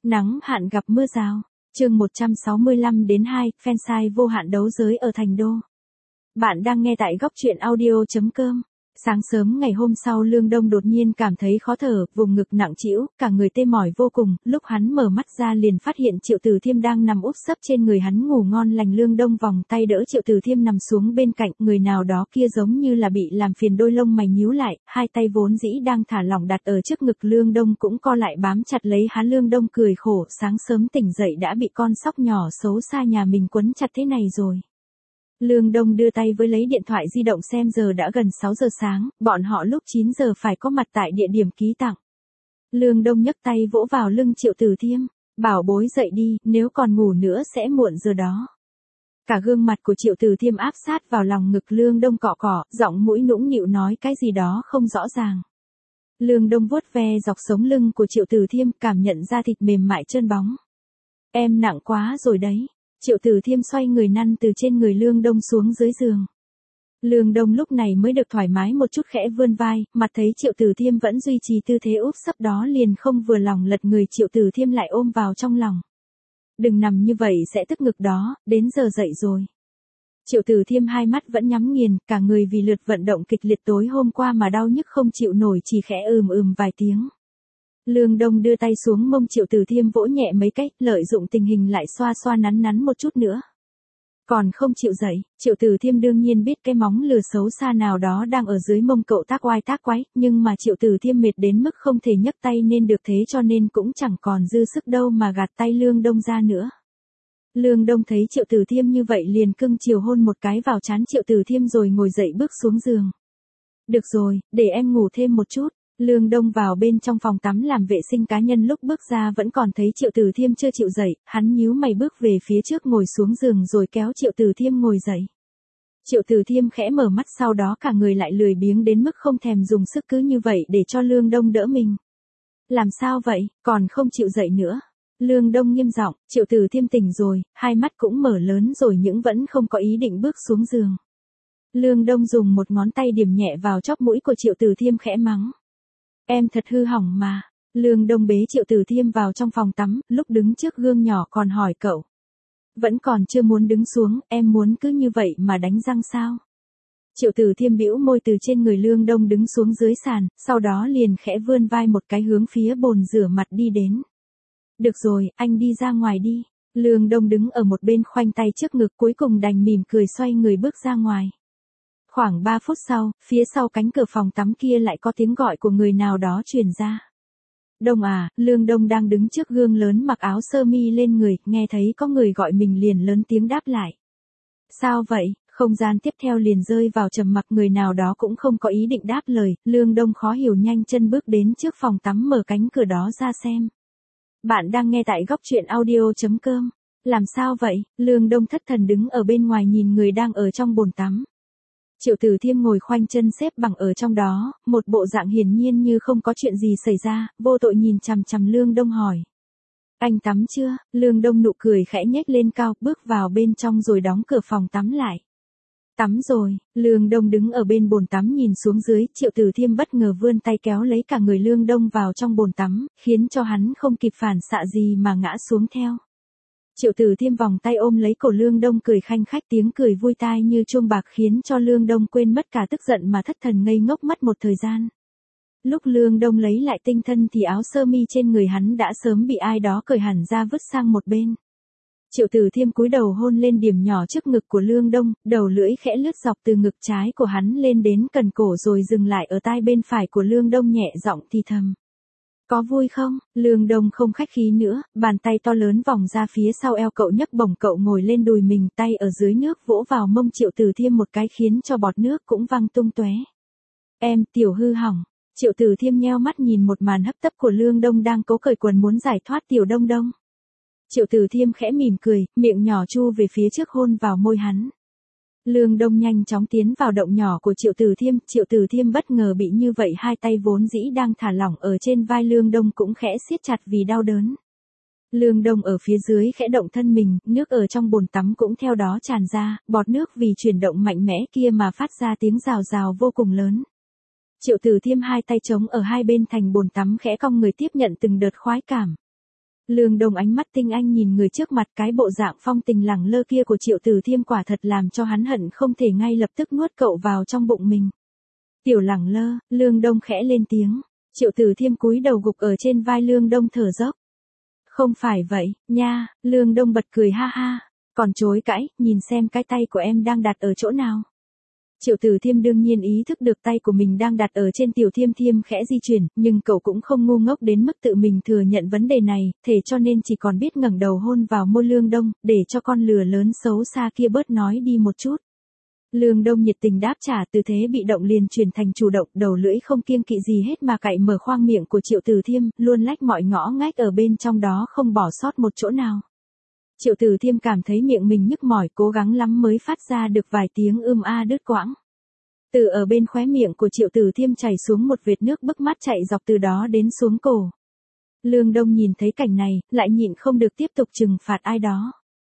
Nắng hạn gặp mưa rào. Chương 165 đến 2, fansite vô hạn đấu giới ở Thành Đô. Bạn đang nghe tại góc truyện audio.com. Sáng sớm ngày hôm sau Lương Đông đột nhiên cảm thấy khó thở, vùng ngực nặng trĩu, cả người tê mỏi vô cùng, lúc hắn mở mắt ra liền phát hiện Triệu Tử Thiêm đang nằm úp sấp trên người hắn ngủ ngon lành. Lương Đông vòng tay đỡ Triệu Tử Thiêm nằm xuống bên cạnh, người nào đó kia giống như là bị làm phiền, đôi lông mày nhíu lại, hai tay vốn dĩ đang thả lỏng đặt ở trước ngực Lương Đông cũng co lại bám chặt lấy hắn. Lương Đông cười khổ, sáng sớm tỉnh dậy đã bị con sóc nhỏ xấu xa nhà mình quấn chặt thế này rồi. Lương Đông đưa tay với lấy điện thoại di động xem giờ đã gần 6 giờ sáng, bọn họ lúc 9 giờ phải có mặt tại địa điểm ký tặng. Lương Đông nhấc tay vỗ vào lưng Triệu Tử Thiêm, bảo bối dậy đi, nếu còn ngủ nữa sẽ muộn giờ đó. Cả gương mặt của Triệu Tử Thiêm áp sát vào lòng ngực Lương Đông cọ cọ, giọng mũi nũng nịu nói cái gì đó không rõ ràng. Lương Đông vuốt ve dọc sống lưng của Triệu Tử Thiêm, cảm nhận da thịt mềm mại trơn bóng. Em nặng quá rồi đấy. Triệu Tử Thiêm xoay người năn từ trên người Lương Đông xuống dưới giường. Lương Đông lúc này mới được thoải mái một chút, khẽ vươn vai, mặt thấy Triệu Tử Thiêm vẫn duy trì tư thế úp sấp đó liền không vừa lòng lật người Triệu Tử Thiêm lại ôm vào trong lòng. Đừng nằm như vậy sẽ tức ngực đó, đến giờ dậy rồi. Triệu Tử Thiêm hai mắt vẫn nhắm nghiền, cả người vì lượt vận động kịch liệt tối hôm qua mà đau nhức không chịu nổi, chỉ khẽ vài tiếng. Lương Đông đưa tay xuống mông Triệu Tử Thiêm vỗ nhẹ mấy cách, lợi dụng tình hình lại xoa xoa nắn một chút nữa. Còn không chịu dậy, Triệu Tử Thiêm đương nhiên biết cái móng lừa xấu xa nào đó đang ở dưới mông cậu tác oai tác quái, nhưng mà Triệu Tử Thiêm mệt đến mức không thể nhấc tay nên được, thế cho nên cũng chẳng còn dư sức đâu mà gạt tay Lương Đông ra nữa. Lương Đông thấy Triệu Tử Thiêm như vậy liền cưng chiều hôn một cái vào trán Triệu Tử Thiêm rồi ngồi dậy bước xuống giường. Được rồi, để em ngủ thêm một chút. Lương Đông vào bên trong phòng tắm làm vệ sinh cá nhân, lúc bước ra vẫn còn thấy Triệu Tử Thiêm chưa chịu dậy, hắn nhíu mày bước về phía trước ngồi xuống giường rồi kéo Triệu Tử Thiêm ngồi dậy. Triệu Tử Thiêm khẽ mở mắt, sau đó cả người lại lười biếng đến mức không thèm dùng sức, cứ như vậy để cho Lương Đông đỡ mình. Làm sao vậy, còn không chịu dậy nữa? Lương Đông nghiêm giọng. Triệu Tử Thiêm tỉnh rồi, hai mắt cũng mở lớn rồi nhưng vẫn không có ý định bước xuống giường. Lương Đông dùng một ngón tay điểm nhẹ vào chóp mũi của Triệu Tử Thiêm khẽ mắng. Em thật hư hỏng mà. Lương Đông bế Triệu Tử Thiêm vào trong phòng tắm, lúc đứng trước gương nhỏ còn hỏi cậu. Vẫn còn chưa muốn đứng xuống, em muốn cứ như vậy mà đánh răng sao? Triệu Tử Thiêm bĩu môi từ trên người Lương Đông đứng xuống dưới sàn, sau đó liền khẽ vươn vai một cái hướng phía bồn rửa mặt đi đến. Được rồi, anh đi ra ngoài đi. Lương Đông đứng ở một bên khoanh tay trước ngực, cuối cùng đành mỉm cười xoay người bước ra ngoài. Khoảng 3 phút sau, phía sau cánh cửa phòng tắm kia lại có tiếng gọi của người nào đó truyền ra. Đông à, Lương Đông đang đứng trước gương lớn mặc áo sơ mi lên người, nghe thấy có người gọi mình liền lớn tiếng đáp lại. Sao vậy? Không gian tiếp theo liền rơi vào trầm mặc, người nào đó cũng không có ý định đáp lời, Lương Đông khó hiểu nhanh chân bước đến trước phòng tắm mở cánh cửa đó ra xem. Bạn đang nghe tại góc truyện audio.com. Làm sao vậy? Lương Đông thất thần đứng ở bên ngoài nhìn người đang ở trong bồn tắm. Triệu Tử Thiêm ngồi khoanh chân xếp bằng ở trong đó, một bộ dạng hiển nhiên như không có chuyện gì xảy ra, vô tội nhìn chằm chằm Lương Đông hỏi. Anh tắm chưa? Lương Đông nụ cười khẽ nhếch lên cao, bước vào bên trong rồi đóng cửa phòng tắm lại. Tắm rồi. Lương Đông đứng ở bên bồn tắm nhìn xuống dưới, Triệu Tử Thiêm bất ngờ vươn tay kéo lấy cả người Lương Đông vào trong bồn tắm, khiến cho hắn không kịp phản xạ gì mà ngã xuống theo. Triệu Tử Thiêm vòng tay ôm lấy cổ Lương Đông cười khanh khách, tiếng cười vui tai như chuông bạc khiến cho Lương Đông quên mất cả tức giận mà thất thần ngây ngốc mất một thời gian. Lúc Lương Đông lấy lại tinh thần thì áo sơ mi trên người hắn đã sớm bị ai đó cởi hẳn ra vứt sang một bên. Triệu Tử Thiêm cúi đầu hôn lên điểm nhỏ trước ngực của Lương Đông, đầu lưỡi khẽ lướt dọc từ ngực trái của hắn lên đến cần cổ rồi dừng lại ở tai bên phải của Lương Đông, nhẹ giọng thì thầm. Có vui không? Lương Đông không khách khí nữa, bàn tay to lớn vòng ra phía sau eo cậu, nhấc bổng cậu ngồi lên đùi mình, tay ở dưới nước vỗ vào mông Triệu Tử Thiêm một cái khiến cho bọt nước cũng văng tung tóe. Em, tiểu hư hỏng. Triệu Tử Thiêm nheo mắt nhìn một màn hấp tấp của Lương Đông đang cố cởi quần muốn giải thoát tiểu Đông Đông. Triệu Tử Thiêm khẽ mỉm cười, miệng nhỏ chu về phía trước hôn vào môi hắn. Lương Đông nhanh chóng tiến vào động nhỏ của Triệu Tử Thiêm bất ngờ bị như vậy, hai tay vốn dĩ đang thả lỏng ở trên vai Lương Đông cũng khẽ siết chặt vì đau đớn. Lương Đông ở phía dưới khẽ động thân mình, nước ở trong bồn tắm cũng theo đó tràn ra, bọt nước vì chuyển động mạnh mẽ kia mà phát ra tiếng rào rào vô cùng lớn. Triệu Tử Thiêm hai tay trống ở hai bên thành bồn tắm khẽ cong người tiếp nhận từng đợt khoái cảm. Lương Đông ánh mắt tinh anh nhìn người trước mặt, cái bộ dạng phong tình lẳng lơ kia của Triệu Tử Thiêm quả thật làm cho hắn hận không thể ngay lập tức nuốt cậu vào trong bụng mình. Tiểu lẳng lơ, Lương Đông khẽ lên tiếng. Triệu Tử Thiêm cúi đầu gục ở trên vai Lương Đông thở dốc. Không phải vậy, nha, Lương Đông bật cười ha ha, còn chối cãi, nhìn xem cái tay của em đang đặt ở chỗ nào. Triệu Tử Thiêm đương nhiên ý thức được tay của mình đang đặt ở trên Tiểu Thiêm Thiêm khẽ di chuyển, nhưng cậu cũng không ngu ngốc đến mức tự mình thừa nhận vấn đề này, thế cho nên chỉ còn biết ngẩng đầu hôn vào môi Lương Đông, để cho con lừa lớn xấu xa kia bớt nói đi một chút. Lương Đông nhiệt tình đáp trả, từ thế bị động liền chuyển thành chủ động, đầu lưỡi không kiêng kỵ gì hết mà cạy mở khoang miệng của Triệu Tử Thiêm, luôn lách mọi ngõ ngách ở bên trong đó không bỏ sót một chỗ nào. Triệu Tử Thiêm cảm thấy miệng mình nhức mỏi, cố gắng lắm mới phát ra được vài tiếng a đứt quãng. Từ ở bên khóe miệng của Triệu Tử Thiêm chảy xuống một vệt nước bức mắt chạy dọc từ đó đến xuống cổ. Lương Đông nhìn thấy cảnh này, lại nhịn không được tiếp tục trừng phạt ai đó.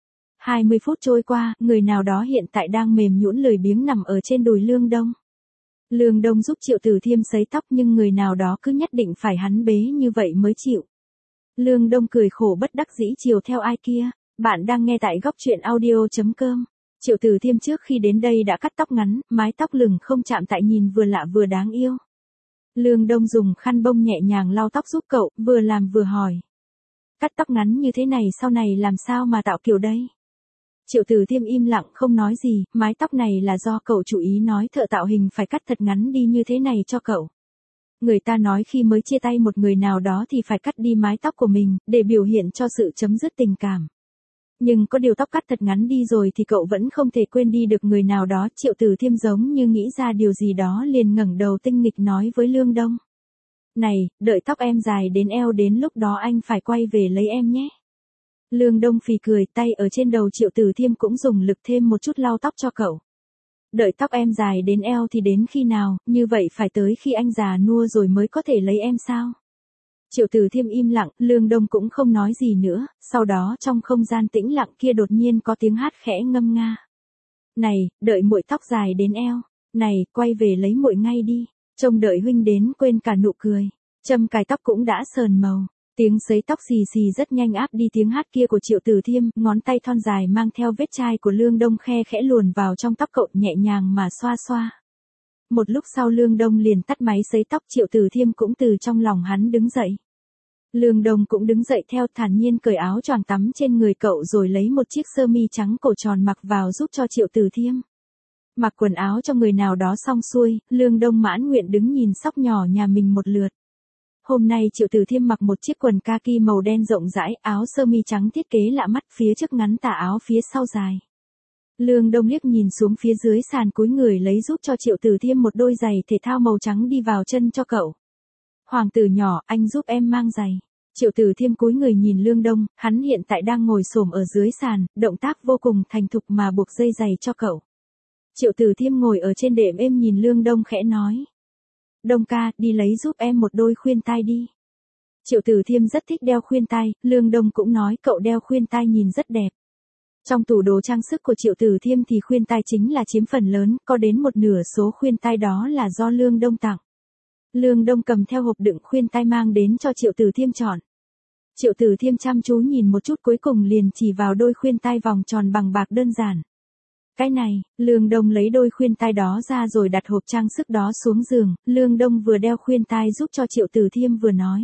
20 phút trôi qua, người nào đó hiện tại đang mềm nhũn lười biếng nằm ở trên đùi Lương Đông. Lương Đông giúp Triệu Tử Thiêm sấy tóc nhưng người nào đó cứ nhất định phải hắn bế như vậy mới chịu. Lương Đông cười khổ bất đắc dĩ chiều theo ai kia. Bạn đang nghe tại góc truyện audio.com. Triệu Tử Thiêm trước khi đến đây đã cắt tóc ngắn, mái tóc lửng không chạm tại nhìn vừa lạ vừa đáng yêu. Lương Đông dùng khăn bông nhẹ nhàng lau tóc giúp cậu, vừa làm vừa hỏi. Cắt tóc ngắn như thế này sau này làm sao mà tạo kiểu đây? Triệu Tử Thiêm im lặng không nói gì, mái tóc này là do cậu chủ ý nói thợ tạo hình phải cắt thật ngắn đi như thế này cho cậu. Người ta nói khi mới chia tay một người nào đó thì phải cắt đi mái tóc của mình, để biểu hiện cho sự chấm dứt tình cảm. Nhưng có điều tóc cắt thật ngắn đi rồi thì cậu vẫn không thể quên đi được người nào đó. Triệu Tử Thiêm giống như nghĩ ra điều gì đó liền ngẩng đầu tinh nghịch nói với Lương Đông. Này, đợi tóc em dài đến eo đến lúc đó anh phải quay về lấy em nhé. Lương Đông phì cười, tay ở trên đầu Triệu Tử Thiêm cũng dùng lực thêm một chút lau tóc cho cậu. Đợi tóc em dài đến eo thì đến khi nào, như vậy phải tới khi anh già nua rồi mới có thể lấy em sao? Triệu Tử Thiêm im lặng, Lương Đông cũng không nói gì nữa, sau đó trong không gian tĩnh lặng kia đột nhiên có tiếng hát khẽ ngâm nga. Này, đợi muội tóc dài đến eo, này, quay về lấy muội ngay đi, trông đợi huynh đến quên cả nụ cười, châm cài tóc cũng đã sờn màu. Tiếng sấy tóc xì xì rất nhanh áp đi tiếng hát kia của Triệu Tử Thiêm, ngón tay thon dài mang theo vết chai của Lương Đông khe khẽ luồn vào trong tóc cậu nhẹ nhàng mà xoa xoa. Một lúc sau Lương Đông liền tắt máy sấy tóc, Triệu Tử Thiêm cũng từ trong lòng hắn đứng dậy. Lương Đông cũng đứng dậy theo, thản nhiên cởi áo choàng tắm trên người cậu rồi lấy một chiếc sơ mi trắng cổ tròn mặc vào giúp cho Triệu Tử Thiêm. Mặc quần áo cho người nào đó xong xuôi, Lương Đông mãn nguyện đứng nhìn sóc nhỏ nhà mình một lượt. Hôm nay Triệu Tử Thiêm mặc một chiếc quần kaki màu đen rộng rãi, áo sơ mi trắng thiết kế lạ mắt, phía trước ngắn tà áo phía sau dài. Lương Đông liếc nhìn xuống phía dưới sàn cúi người lấy giúp cho Triệu Tử Thiêm một đôi giày thể thao màu trắng đi vào chân cho cậu. Hoàng tử nhỏ, anh giúp em mang giày. Triệu Tử Thiêm cúi người nhìn Lương Đông, hắn hiện tại đang ngồi xổm ở dưới sàn, động tác vô cùng thành thục mà buộc dây giày cho cậu. Triệu Tử Thiêm ngồi ở trên đệm êm nhìn Lương Đông khẽ nói. Đông ca, đi lấy giúp em một đôi khuyên tai đi. Triệu Tử Thiêm rất thích đeo khuyên tai, Lương Đông cũng nói cậu đeo khuyên tai nhìn rất đẹp. Trong tủ đồ trang sức của Triệu Tử Thiêm thì khuyên tai chính là chiếm phần lớn, có đến một nửa số khuyên tai đó là do Lương Đông tặng. Lương Đông cầm theo hộp đựng khuyên tai mang đến cho Triệu Tử Thiêm chọn. Triệu Tử Thiêm chăm chú nhìn một chút cuối cùng liền chỉ vào đôi khuyên tai vòng tròn bằng bạc đơn giản. Cái này, Lương Đông lấy đôi khuyên tai đó ra rồi đặt hộp trang sức đó xuống giường, Lương Đông vừa đeo khuyên tai giúp cho Triệu Tử Thiêm vừa nói.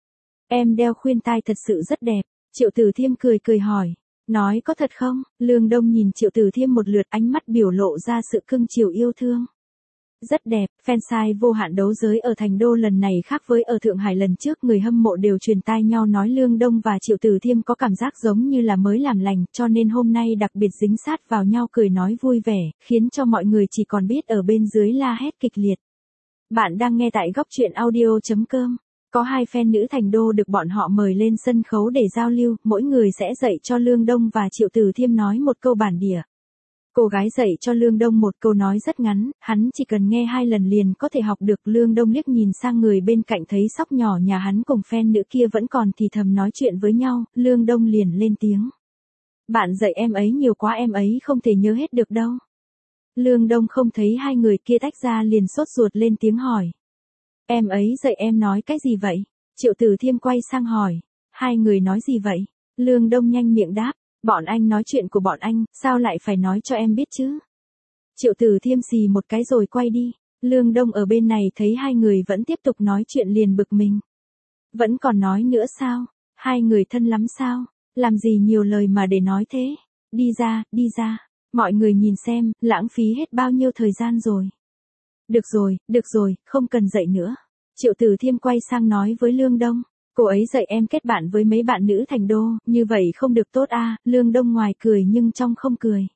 Em đeo khuyên tai thật sự rất đẹp, Triệu Tử Thiêm cười cười hỏi. Nói có thật không? Lương Đông nhìn Triệu Tử Thiêm một lượt, ánh mắt biểu lộ ra sự cưng chiều yêu thương. Rất đẹp, fansite vô hạn đấu giới ở Thành Đô lần này khác với ở Thượng Hải lần trước, người hâm mộ đều truyền tai nhau nói Lương Đông và Triệu Tử Thiêm có cảm giác giống như là mới làm lành, cho nên hôm nay đặc biệt dính sát vào nhau cười nói vui vẻ, khiến cho mọi người chỉ còn biết ở bên dưới la hét kịch liệt. Bạn đang nghe tại góc truyện audio.com. Có hai fan nữ Thành Đô được bọn họ mời lên sân khấu để giao lưu, mỗi người sẽ dạy cho Lương Đông và Triệu Tử Thiêm nói một câu bản địa. Cô gái dạy cho Lương Đông một câu nói rất ngắn, hắn chỉ cần nghe 2 lần liền có thể học được. Lương Đông liếc nhìn sang người bên cạnh thấy sóc nhỏ nhà hắn cùng fan nữ kia vẫn còn thì thầm nói chuyện với nhau, Lương Đông liền lên tiếng. Bạn dạy em ấy nhiều quá, em ấy không thể nhớ hết được đâu. Lương Đông không thấy hai người kia tách ra liền sốt ruột lên tiếng hỏi. Em ấy dạy em nói cái gì vậy? Triệu Tử Thiêm quay sang hỏi. Hai người nói gì vậy? Lương Đông nhanh miệng đáp, bọn anh nói chuyện của bọn anh, sao lại phải nói cho em biết chứ? Triệu Tử Thiêm xì một cái rồi quay đi. Lương Đông ở bên này thấy hai người vẫn tiếp tục nói chuyện liền bực mình. Vẫn còn nói nữa sao? Hai người thân lắm sao? Làm gì nhiều lời mà để nói thế? Đi ra, mọi người nhìn xem, lãng phí hết bao nhiêu thời gian rồi. Được rồi, không cần dạy nữa. Triệu Tử Thiêm quay sang nói với Lương Đông, cô ấy dạy em kết bạn với mấy bạn nữ thành đô, như vậy không được tốt à? Lương Đông ngoài cười nhưng trong không cười.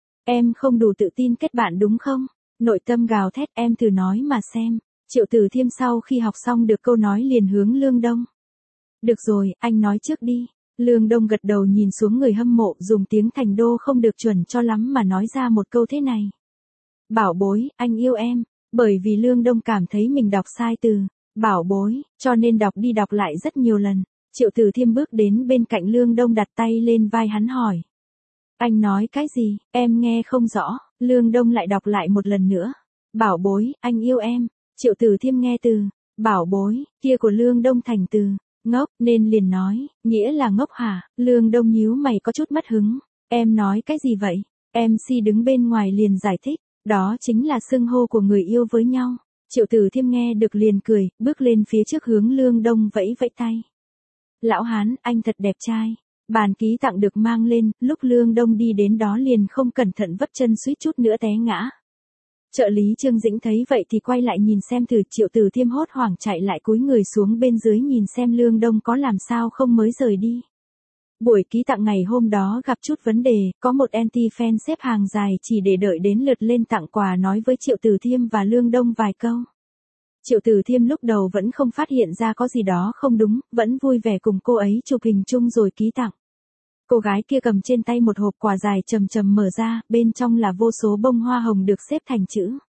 Em không đủ tự tin kết bạn đúng không? Nội tâm gào thét, em thử nói mà xem. Triệu Tử Thiêm sau khi học xong được câu nói liền hướng Lương Đông. Được rồi, anh nói trước đi. Lương Đông gật đầu nhìn xuống người hâm mộ, dùng tiếng thành đô không được chuẩn cho lắm mà nói ra một câu thế này. Bảo bối, anh yêu em. Bởi vì Lương Đông cảm thấy mình đọc sai từ bảo bối, cho nên đọc đi đọc lại rất nhiều lần. Triệu Tử Thiêm bước đến bên cạnh Lương Đông đặt tay lên vai hắn hỏi. Anh nói cái gì, em nghe không rõ. Lương Đông lại đọc lại một lần nữa. Bảo bối, anh yêu em. Triệu Tử Thiêm nghe từ bảo bối kia của Lương Đông thành từ ngốc nên liền nói, nghĩa là ngốc hả? Lương Đông nhíu mày có chút mất hứng. Em nói cái gì vậy? MC đứng bên ngoài liền giải thích, đó chính là xưng hô của người yêu với nhau. Triệu Tử Thiêm nghe được liền cười, bước lên phía trước hướng Lương Đông vẫy vẫy tay. Lão hán, anh thật đẹp trai. Bàn ký tặng được mang lên, lúc Lương Đông đi đến đó liền không cẩn thận vấp chân suýt chút nữa té ngã. Trợ lý Trương Dĩnh thấy vậy thì quay lại nhìn xem thử. Triệu Tử Thiêm hốt hoảng chạy lại cúi người xuống bên dưới nhìn xem Lương Đông có làm sao không mới rời đi. Buổi ký tặng ngày hôm đó gặp chút vấn đề, có một anti-fan xếp hàng dài chỉ để đợi đến lượt lên tặng quà nói với Triệu Tử Thiêm và Lương Đông vài câu. Triệu Tử Thiêm lúc đầu vẫn không phát hiện ra có gì đó không đúng, vẫn vui vẻ cùng cô ấy chụp hình chung rồi ký tặng. Cô gái kia cầm trên tay một hộp quà dài chầm chầm mở ra, bên trong là vô số bông hoa hồng được xếp thành chữ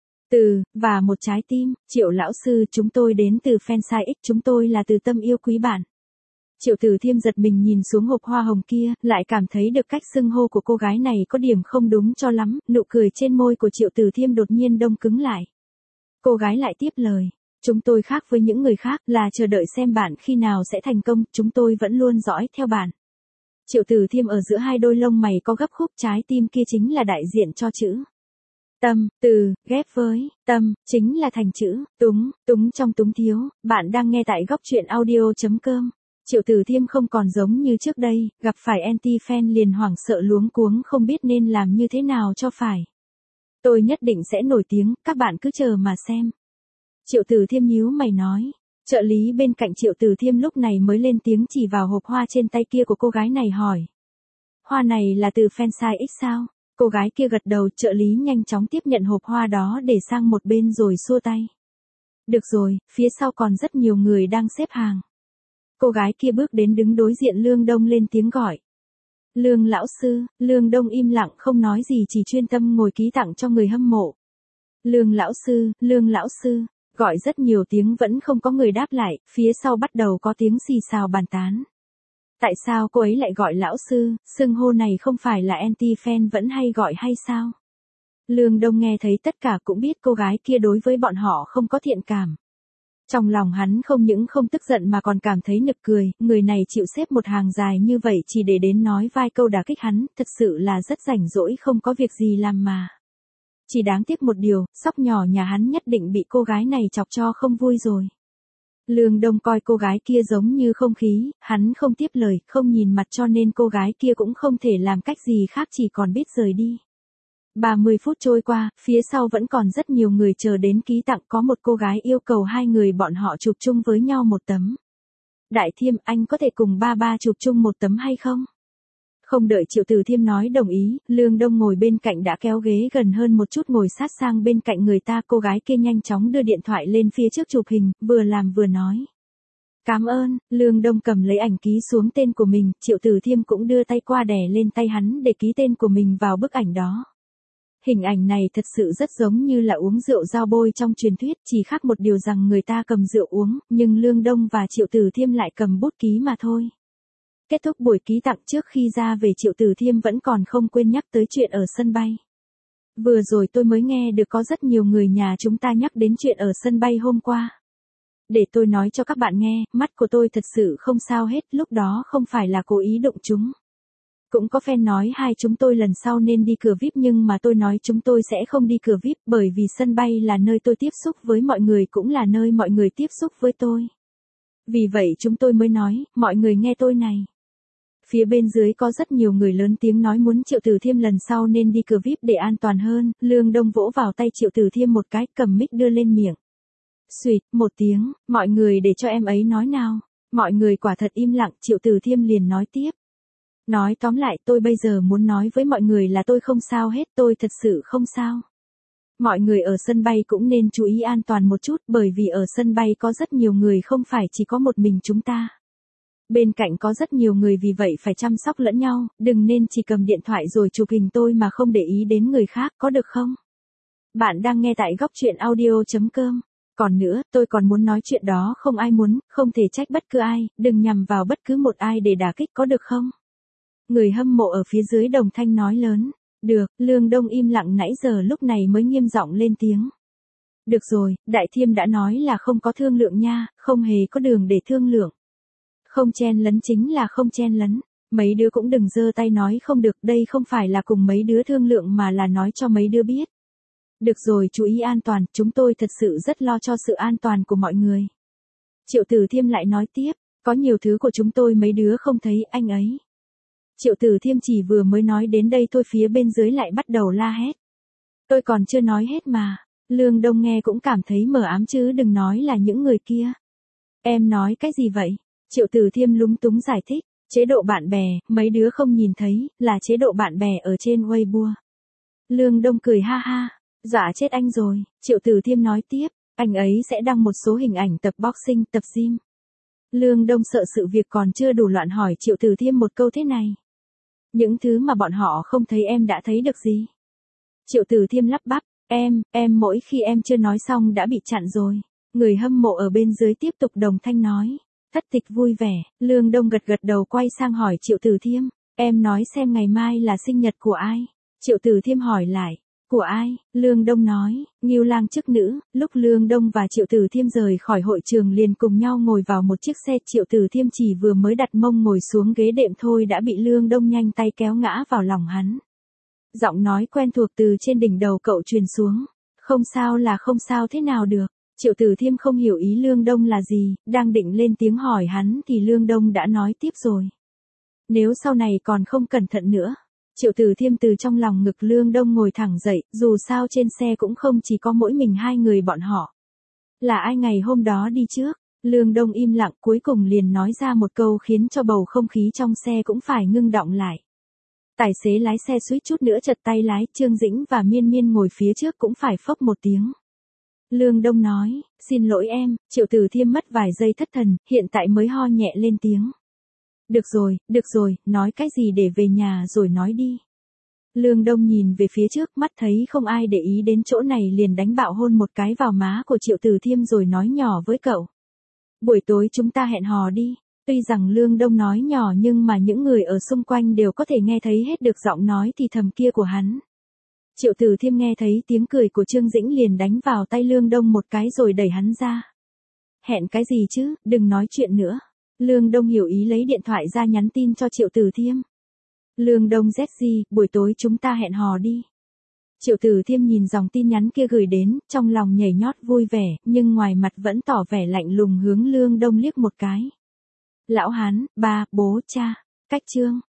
từ, và một trái tim. Triệu lão sư, chúng tôi đến từ Fanside X, chúng tôi là từ tâm yêu quý bạn. Triệu Tử Thiêm giật mình nhìn xuống hộp hoa hồng kia, lại cảm thấy được cách xưng hô của cô gái này có điểm không đúng cho lắm, nụ cười trên môi của Triệu Tử Thiêm đột nhiên đông cứng lại. Cô gái lại tiếp lời, chúng tôi khác với những người khác là chờ đợi xem bạn khi nào sẽ thành công, chúng tôi vẫn luôn dõi theo bạn. Triệu Tử Thiêm ở giữa hai đôi lông mày có gấp khúc, trái tim kia chính là đại diện cho chữ tâm, từ, ghép với tâm, chính là thành chữ túng, túng trong túng thiếu. Bạn đang nghe tại góc truyện audio.com. Triệu Tử Thiêm không còn giống như trước đây, gặp phải anti-fan liền hoảng sợ luống cuống không biết nên làm như thế nào cho phải. Tôi nhất định sẽ nổi tiếng, các bạn cứ chờ mà xem. Triệu Tử Thiêm nhíu mày nói. Trợ lý bên cạnh Triệu Tử Thiêm lúc này mới lên tiếng chỉ vào hộp hoa trên tay kia của cô gái này hỏi. Hoa này là từ Fanside X sao? Cô gái kia gật đầu, trợ lý nhanh chóng tiếp nhận hộp hoa đó để sang một bên rồi xua tay. Được rồi, phía sau còn rất nhiều người đang xếp hàng. Cô gái kia bước đến đứng đối diện Lương Đông lên tiếng gọi. Lương lão sư. Lương Đông im lặng không nói gì chỉ chuyên tâm ngồi ký tặng cho người hâm mộ. Lương lão sư, gọi rất nhiều tiếng vẫn không có người đáp lại, phía sau bắt đầu có tiếng xì xào bàn tán. Tại sao cô ấy lại gọi lão sư, xưng hô này không phải là anti-fan vẫn hay gọi hay sao? Lương Đông nghe thấy tất cả cũng biết cô gái kia đối với bọn họ không có thiện cảm. Trong lòng hắn không những không tức giận mà còn cảm thấy nực cười, người này chịu xếp một hàng dài như vậy chỉ để đến nói vài câu đả kích hắn, thật sự là rất rảnh rỗi không có việc gì làm mà. Chỉ đáng tiếc một điều, sóc nhỏ nhà hắn nhất định bị cô gái này chọc cho không vui rồi. Lương Đông coi cô gái kia giống như không khí, hắn không tiếp lời, không nhìn mặt cho nên cô gái kia cũng không thể làm cách gì khác chỉ còn biết rời đi. 30 phút trôi qua, phía sau vẫn còn rất nhiều người chờ đến ký tặng, có một cô gái yêu cầu hai người bọn họ chụp chung với nhau một tấm. Đại Thiêm, anh có thể cùng ba chụp chung một tấm hay không? Không đợi Triệu Tử Thiêm nói đồng ý, Lương Đông ngồi bên cạnh đã kéo ghế gần hơn một chút ngồi sát sang bên cạnh người ta. Cô gái kia nhanh chóng đưa điện thoại lên phía trước chụp hình, vừa làm vừa nói. Cảm ơn. Lương Đông cầm lấy ảnh ký xuống tên của mình, Triệu Tử Thiêm cũng đưa tay qua đè lên tay hắn để ký tên của mình vào bức ảnh đó. Hình ảnh này thật sự rất giống như là uống rượu giao bôi trong truyền thuyết, chỉ khác một điều rằng người ta cầm rượu uống, nhưng Lương Đông và Triệu Tử Thiêm lại cầm bút ký mà thôi. Kết thúc buổi ký tặng, trước khi ra về Triệu Tử Thiêm vẫn còn không quên nhắc tới chuyện ở sân bay. Vừa rồi tôi mới nghe được có rất nhiều người nhà chúng ta nhắc đến chuyện ở sân bay hôm qua. Để tôi nói cho các bạn nghe, mắt của tôi thật sự không sao hết, lúc đó không phải là cố ý đụng chúng. Cũng có fan nói hai chúng tôi lần sau nên đi cửa VIP nhưng mà tôi nói chúng tôi sẽ không đi cửa VIP bởi vì sân bay là nơi tôi tiếp xúc với mọi người cũng là nơi mọi người tiếp xúc với tôi. Vì vậy chúng tôi mới nói, mọi người nghe tôi này. Phía bên dưới có rất nhiều người lớn tiếng nói muốn Triệu Tử Thiêm lần sau nên đi cửa VIP để an toàn hơn, Lương Đông vỗ vào tay Triệu Tử Thiêm một cái, cầm mic đưa lên miệng. Xuỵt, một tiếng, mọi người để cho em ấy nói nào. Mọi người quả thật im lặng, Triệu Tử Thiêm liền nói tiếp. Nói tóm lại tôi bây giờ muốn nói với mọi người là tôi không sao hết, tôi thật sự không sao. Mọi người ở sân bay cũng nên chú ý an toàn một chút bởi vì ở sân bay có rất nhiều người không phải chỉ có một mình chúng ta. Bên cạnh có rất nhiều người vì vậy phải chăm sóc lẫn nhau, đừng nên chỉ cầm điện thoại rồi chụp hình tôi mà không để ý đến người khác, có được không? Bạn đang nghe tại góc truyện audio.com. Còn nữa, tôi còn muốn nói chuyện đó không ai muốn, không thể trách bất cứ ai, đừng nhằm vào bất cứ một ai để đả kích có được không? Người hâm mộ ở phía dưới đồng thanh nói lớn. Được, Lương Đông im lặng nãy giờ lúc này mới nghiêm giọng lên tiếng. Được rồi, Đại Thiêm đã nói là không có thương lượng nha, không hề có đường để thương lượng. Không chen lấn chính là không chen lấn. Mấy đứa cũng đừng giơ tay nói không được, đây không phải là cùng mấy đứa thương lượng mà là nói cho mấy đứa biết. Được rồi, chú ý an toàn, chúng tôi thật sự rất lo cho sự an toàn của mọi người. Triệu Tử Thiêm lại nói tiếp, có nhiều thứ của chúng tôi mấy đứa không thấy anh ấy. Triệu Tử Thiêm chỉ vừa mới nói đến đây thôi phía bên dưới lại bắt đầu la hét. Tôi còn chưa nói hết mà. Lương Đông nghe cũng cảm thấy mờ ám chứ đừng nói là những người kia. Em nói cái gì vậy? Triệu Tử Thiêm lúng túng giải thích. Chế độ bạn bè, mấy đứa không nhìn thấy, là chế độ bạn bè ở trên Weibo. Lương Đông cười ha ha. Dọa chết anh rồi, Triệu Tử Thiêm nói tiếp, anh ấy sẽ đăng một số hình ảnh tập boxing, tập gym. Lương Đông sợ sự việc còn chưa đủ loạn hỏi Triệu Tử Thiêm một câu thế này. Những thứ mà bọn họ không thấy em đã thấy được gì? Triệu Tử Thiêm lắp bắp, em mỗi khi em chưa nói xong đã bị chặn rồi. Người hâm mộ ở bên dưới tiếp tục đồng thanh nói. Thất tịch vui vẻ, Lương Đông gật gật đầu quay sang hỏi Triệu Tử Thiêm, em nói xem ngày mai là sinh nhật của ai? Triệu Tử Thiêm hỏi lại. Của ai? Lương Đông nói, Ngưu Lang chức nữ. Lúc Lương Đông và Triệu Tử Thiêm rời khỏi hội trường liền cùng nhau ngồi vào một chiếc xe. Triệu Tử Thiêm chỉ vừa mới đặt mông ngồi xuống ghế đệm thôi đã bị Lương Đông nhanh tay kéo ngã vào lòng hắn. Giọng nói quen thuộc từ trên đỉnh đầu cậu truyền xuống. Không sao là không sao thế nào được. Triệu Tử Thiêm không hiểu ý Lương Đông là gì, đang định lên tiếng hỏi hắn thì Lương Đông đã nói tiếp rồi. Nếu sau này còn không cẩn thận nữa. Triệu Tử Thiêm từ trong lòng ngực Lương Đông ngồi thẳng dậy, dù sao trên xe cũng không chỉ có mỗi mình hai người bọn họ. Là ai ngày hôm đó đi trước? Lương Đông im lặng cuối cùng liền nói ra một câu khiến cho bầu không khí trong xe cũng phải ngưng đọng lại. Tài xế lái xe suýt chút nữa trật tay lái, Trương Dĩnh và Miên Miên ngồi phía trước cũng phải phốc một tiếng. Lương Đông nói, xin lỗi em, Triệu Tử Thiêm mất vài giây thất thần, hiện tại mới ho nhẹ lên tiếng. Được rồi, nói cái gì để về nhà rồi nói đi. Lương Đông nhìn về phía trước mắt thấy không ai để ý đến chỗ này liền đánh bạo hôn một cái vào má của Triệu Tử Thiêm rồi nói nhỏ với cậu. Buổi tối chúng ta hẹn hò đi. Tuy rằng Lương Đông nói nhỏ nhưng mà những người ở xung quanh đều có thể nghe thấy hết được giọng nói thì thầm kia của hắn. Triệu Tử Thiêm nghe thấy tiếng cười của Trương Dĩnh liền đánh vào tay Lương Đông một cái rồi đẩy hắn ra. Hẹn cái gì chứ, đừng nói chuyện nữa. Lương Đông hiểu ý lấy điện thoại ra nhắn tin cho Triệu Tử Thiêm. Lương Đông ZG, buổi tối chúng ta hẹn hò đi. Triệu Tử Thiêm nhìn dòng tin nhắn kia gửi đến, trong lòng nhảy nhót vui vẻ, nhưng ngoài mặt vẫn tỏ vẻ lạnh lùng hướng Lương Đông liếc một cái. Lão hán, ba, bố, cha, cách chương.